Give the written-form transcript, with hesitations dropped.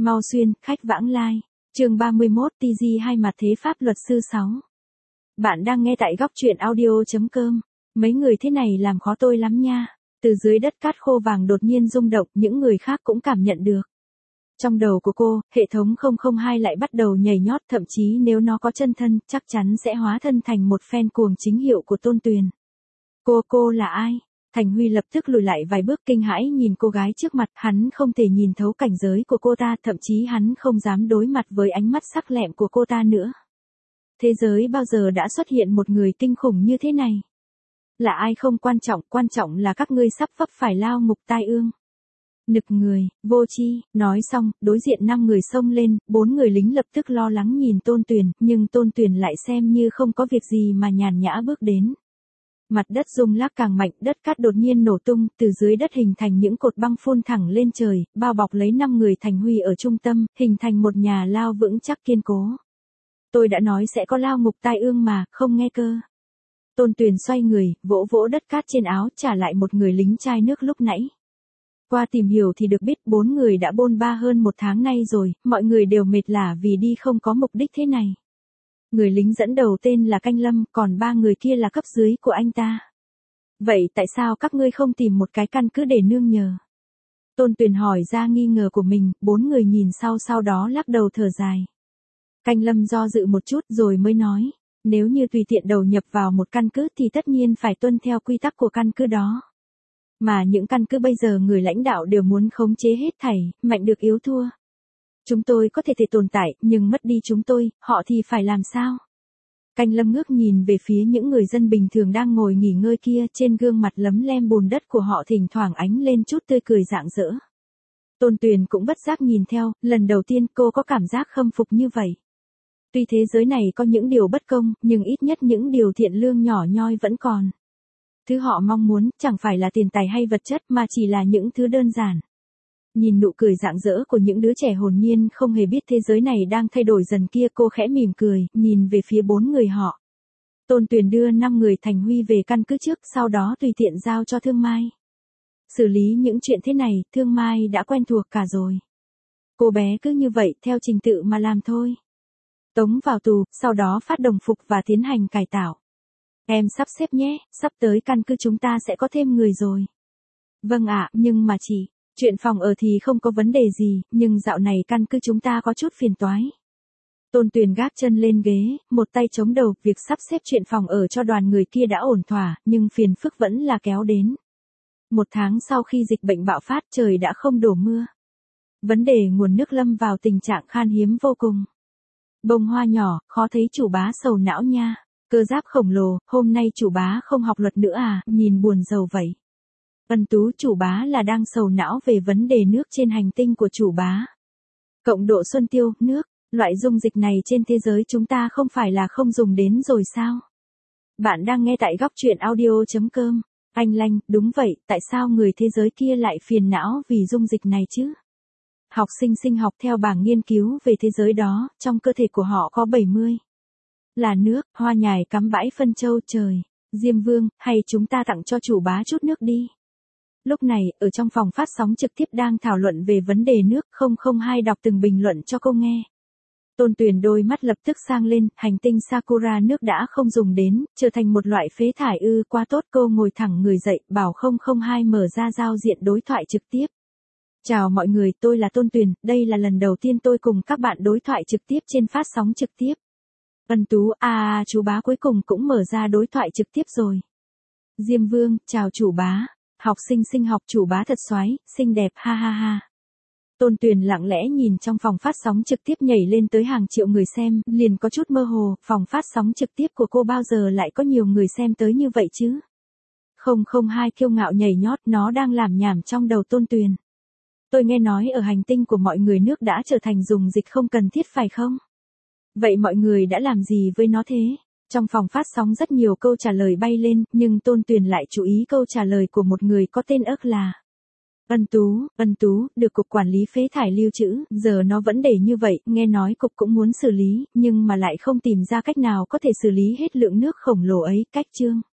Mau xuyên, khách vãng lai. Chương 31 TG hai mặt thế pháp luật sư 6. Bạn đang nghe tại góc truyện audio.com. Mấy người thế này làm khó tôi lắm nha. Từ dưới đất cát khô vàng đột nhiên rung động, những người khác cũng cảm nhận được. Trong đầu của cô, hệ thống 002 lại bắt đầu nhảy nhót, thậm chí nếu nó có chân thân, chắc chắn sẽ hóa thân thành một fan cuồng chính hiệu của Tôn Tuyền. Cô là ai? Thành Huy lập tức lùi lại vài bước kinh hãi nhìn cô gái trước mặt, hắn không thể nhìn thấu cảnh giới của cô ta, thậm chí hắn không dám đối mặt với ánh mắt sắc lẹm của cô ta nữa. Thế giới bao giờ đã xuất hiện một người kinh khủng như thế này? Là ai không quan trọng là các ngươi sắp vấp phải lao ngục tai ương. Nực người, vô tri. Nói xong, đối diện 5 người xông lên, 4 người lính lập tức lo lắng nhìn Tôn Tuyền, nhưng Tôn Tuyền lại xem như không có việc gì mà nhàn nhã bước đến. Mặt đất rung lắc càng mạnh, đất cát đột nhiên nổ tung, từ dưới đất hình thành những cột băng phun thẳng lên trời, bao bọc lấy 5 người Thành Huy ở trung tâm, hình thành một nhà lao vững chắc kiên cố. Tôi đã nói sẽ có lao ngục tai ương mà, không nghe cơ. Tôn Tuyền xoay người, vỗ vỗ đất cát trên áo, trả lại một người lính chai nước lúc nãy. Qua tìm hiểu thì được biết 4 người đã bôn ba hơn 1 tháng nay rồi, mọi người đều mệt lả vì đi không có mục đích thế này. Người lính dẫn đầu tên là Canh Lâm, còn 3 người kia là cấp dưới của anh ta. Vậy tại sao các ngươi không tìm một cái căn cứ để nương nhờ? Tôn Tuyền hỏi ra nghi ngờ của mình, 4 người nhìn sau đó lắc đầu thở dài. Canh Lâm do dự một chút rồi mới nói, nếu như tùy tiện đầu nhập vào một căn cứ thì tất nhiên phải tuân theo quy tắc của căn cứ đó. Mà những căn cứ bây giờ người lãnh đạo đều muốn khống chế hết thảy, mạnh được yếu thua. Chúng tôi có thể tồn tại, nhưng mất đi chúng tôi, họ thì phải làm sao? Canh Lâm ngước nhìn về phía những người dân bình thường đang ngồi nghỉ ngơi kia, trên gương mặt lấm lem bùn đất của họ thỉnh thoảng ánh lên chút tươi cười rạng rỡ. Tôn Tuyền cũng bất giác nhìn theo, lần đầu tiên cô có cảm giác khâm phục như vậy. Tuy thế giới này có những điều bất công, nhưng ít nhất những điều thiện lương nhỏ nhoi vẫn còn. Thứ họ mong muốn chẳng phải là tiền tài hay vật chất mà chỉ là những thứ đơn giản. Nhìn nụ cười rạng rỡ của những đứa trẻ hồn nhiên không hề biết thế giới này đang thay đổi dần kia, cô khẽ mỉm cười, nhìn về phía 4 người họ. Tôn Tuyền đưa 5 người Thành Huy về căn cứ trước, sau đó tùy tiện giao cho Thương Mai. Xử lý những chuyện thế này, Thương Mai đã quen thuộc cả rồi. Cô bé cứ như vậy, theo trình tự mà làm thôi. Tống vào tù, sau đó phát đồng phục và tiến hành cải tạo. Em sắp xếp nhé, sắp tới căn cứ chúng ta sẽ có thêm người rồi. Vâng ạ, nhưng mà chị, chuyện phòng ở thì không có vấn đề gì, nhưng dạo này căn cứ chúng ta có chút phiền toái. Tôn Tuyền gác chân lên ghế, một tay chống đầu, việc sắp xếp chuyện phòng ở cho đoàn người kia đã ổn thỏa, nhưng phiền phức vẫn là kéo đến. 1 tháng sau khi dịch bệnh bạo phát, trời đã không đổ mưa. Vấn đề nguồn nước lâm vào tình trạng khan hiếm vô cùng. Bông hoa nhỏ, khó thấy chủ bá sầu não nha. Cơ giáp khổng lồ, hôm nay chủ bá không học luật nữa à, nhìn buồn rầu vậy. Ân Tú, chủ bá là đang sầu não về vấn đề nước trên hành tinh của chủ bá. Cộng độ Xuân Tiêu, nước, loại dung dịch này trên thế giới chúng ta không phải là không dùng đến rồi sao? Bạn đang nghe tại góc truyện audio.com. Anh Lanh, đúng vậy, tại sao người thế giới kia lại phiền não vì dung dịch này chứ? Học sinh sinh học theo bảng nghiên cứu về thế giới đó, trong cơ thể của họ có 70. Là nước, hoa nhài cắm bãi phân châu trời. Diêm Vương, hay chúng ta tặng cho chủ bá chút nước đi. Lúc này, ở trong phòng phát sóng trực tiếp đang thảo luận về vấn đề nước, 002 đọc từng bình luận cho cô nghe. Tôn Tuyền đôi mắt lập tức sang lên, hành tinh Sakura nước đã không dùng đến, trở thành một loại phế thải ư, quá tốt. Cô ngồi thẳng người dậy, bảo 002 mở ra giao diện đối thoại trực tiếp. Chào mọi người, tôi là Tôn Tuyền, đây là lần đầu tiên tôi cùng các bạn đối thoại trực tiếp trên phát sóng trực tiếp. Ân Tú, chú bá cuối cùng cũng mở ra đối thoại trực tiếp rồi. Diêm Vương, chào chủ bá. Học sinh sinh học, chủ bá thật xoái, xinh đẹp, ha ha ha. Tôn Tuyền lặng lẽ nhìn trong phòng phát sóng trực tiếp nhảy lên tới hàng triệu người xem, liền có chút mơ hồ, phòng phát sóng trực tiếp của cô bao giờ lại có nhiều người xem tới như vậy chứ? 002 kiêu ngạo nhảy nhót, nó đang làm nhảm trong đầu Tôn Tuyền. Tôi nghe nói ở hành tinh của mọi người nước đã trở thành dùng dịch không cần thiết phải không? Vậy mọi người đã làm gì với nó thế? Trong phòng phát sóng rất nhiều câu trả lời bay lên, nhưng Tôn Tuyền lại chú ý câu trả lời của một người có tên ức là Ân Tú, được cục quản lý phế thải lưu trữ, giờ nó vẫn để như vậy, nghe nói cục cũng muốn xử lý, nhưng mà lại không tìm ra cách nào có thể xử lý hết lượng nước khổng lồ ấy, cách chương.